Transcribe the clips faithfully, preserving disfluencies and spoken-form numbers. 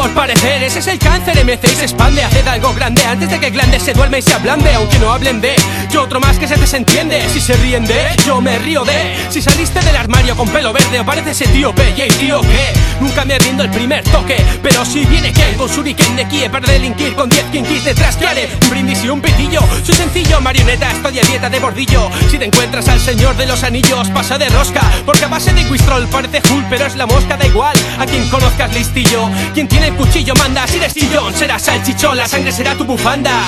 por parecer. Ese es el cáncer, M C y se expande. Haced algo grande antes de que el glande se duerme y se ablande. Aunque no hablen de yo otro más que se desentiende. Si se ríen de, yo me río de. Si saliste del armario con pelo verde o pareces etíope, y tío que nunca me rindo el primer toque. Pero si viene Ken con shuriken de Kie para delinquir con diez kinkis detrás que haré un brindis y un pitillo. Soy sencillo, marioneta, estoy a dieta de bordillo. Si te encuentras al señor de los anillos, pasa de rosca, porque a base de Quistrol parece Hulk, pero es la mosca, da igual a quien conozcas listillo. Quien tiene el cuchillo manda, si eres chillón serás salchichón, la sangre será tu bufanda.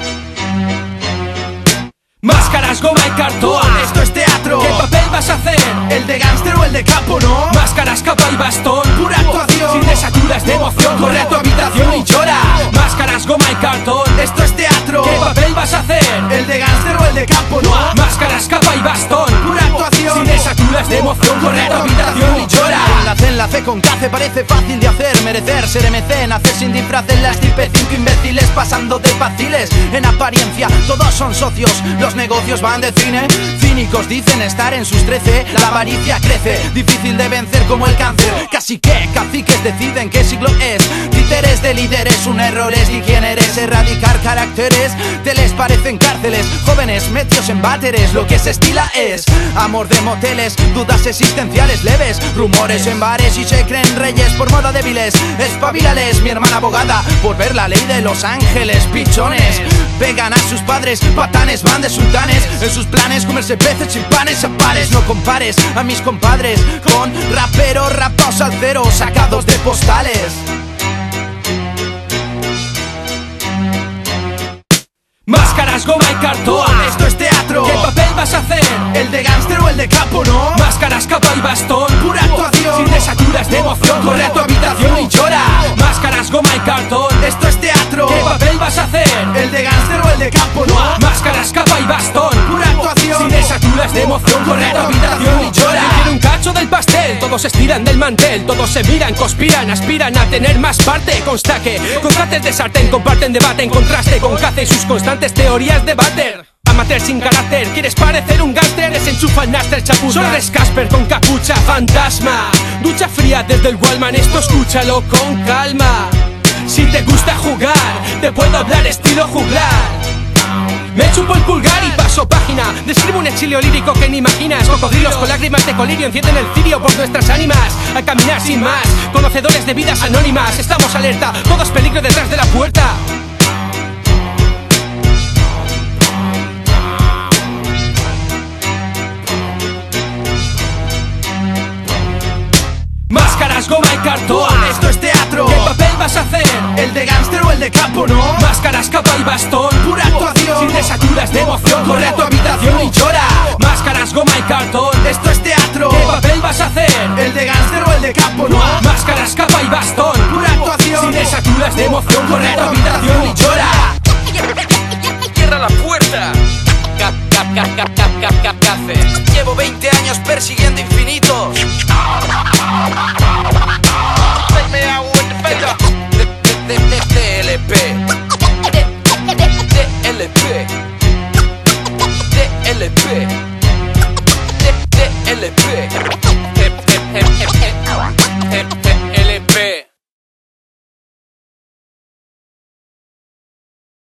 Máscaras, goma y cartón, esto es teatro. ¿Qué papel vas a hacer? ¿El de gángster o el de capo, no? Máscaras, capa y bastón, pura actuación. Si te saturas de emoción, corre a tu habitación y llora. Máscaras, goma y cartón, esto es teatro. ¿Qué papel vas a hacer? ¿El de gángster o el de capo, no? Máscaras, capa y bastón, pura actuación. Si te saturas de emoción, corre a tu habitación y llora. Enlace, enlace con cace, parece fácil de hacer. Merecer, ser M C, nacer sin disfraz en la estirpe. Cinco imbéciles pasando de faciles. En apariencia todos son socios, los negocios van de cine. Cínicos dicen estar en sus trece. La avaricia crece, difícil de vencer como el cáncer. Casi que caciques deciden qué siglo es. Títeres de líderes, un error es. ¿Y quién eres? Erradicar caracteres. Te les parecen cárceles, jóvenes metidos en váteres. Lo que se estila es amor de moteles, dudas existenciales leves, rumores en bares y se creen reyes por moda débiles. Espabilales, mi hermana abogada, por ver la ley de Los Ángeles. Pichones, pegan a sus padres, patanes van de sultanes. En sus planes comerse peces, chimpanes a pares. No compares a mis compadres con raperos rapados al cero, sacados de postales. Máscaras, goma y cartón, esto es teatro. ¿Qué papel vas a hacer? ¿El de gángster o el de capo, no? Máscaras, capa y bastón, pura actuación. Si te saturas de emoción, corre a tu habitación y llora. Máscaras, goma y cartón, esto es teatro. ¿Qué papel vas a hacer? ¿El de gángster o el de capo, no? Máscaras, capa y bastón, pura actuación. Si te saturas de emoción, corre a tu habitación y llora. Quiero un cacho del pastel, todos se estiran del mantel. Todos se miran, conspiran, aspiran a tener más parte. Consta que con cates de sartén comparten debate en contraste con cace y sus constantes teorías de váter. Amateur sin carácter, quieres parecer un gángster, desenchufa el Naster chapuza. Solo eres Casper con capucha, fantasma. Ducha fría desde el Wallman, esto escúchalo con calma. Si te gusta jugar, te puedo hablar estilo juglar. Me chupo el pulgar y paso página. Describo un exilio lírico que ni imaginas. Cocodrilos con lágrimas de colirio encienden el cirio por nuestras ánimas. Al caminar sin más, conocedores de vidas anónimas. Estamos alerta, todo es peligro detrás de la puerta. Máscaras, goma y cartón, esto es teatro. ¿Qué papel vas a hacer? ¿El de gángster o el de capo, no? Máscaras, capa y bastón, pura actuación. Si te saturas de emoción, corre a tu habitación y llora. Máscaras, goma y cartón, esto es teatro. ¿Qué papel vas a hacer? ¿El de gángster o el de capo, no? Máscaras, capa y bastón, pura actuación. Si te saturas de emoción, corre a tu habitación y llora.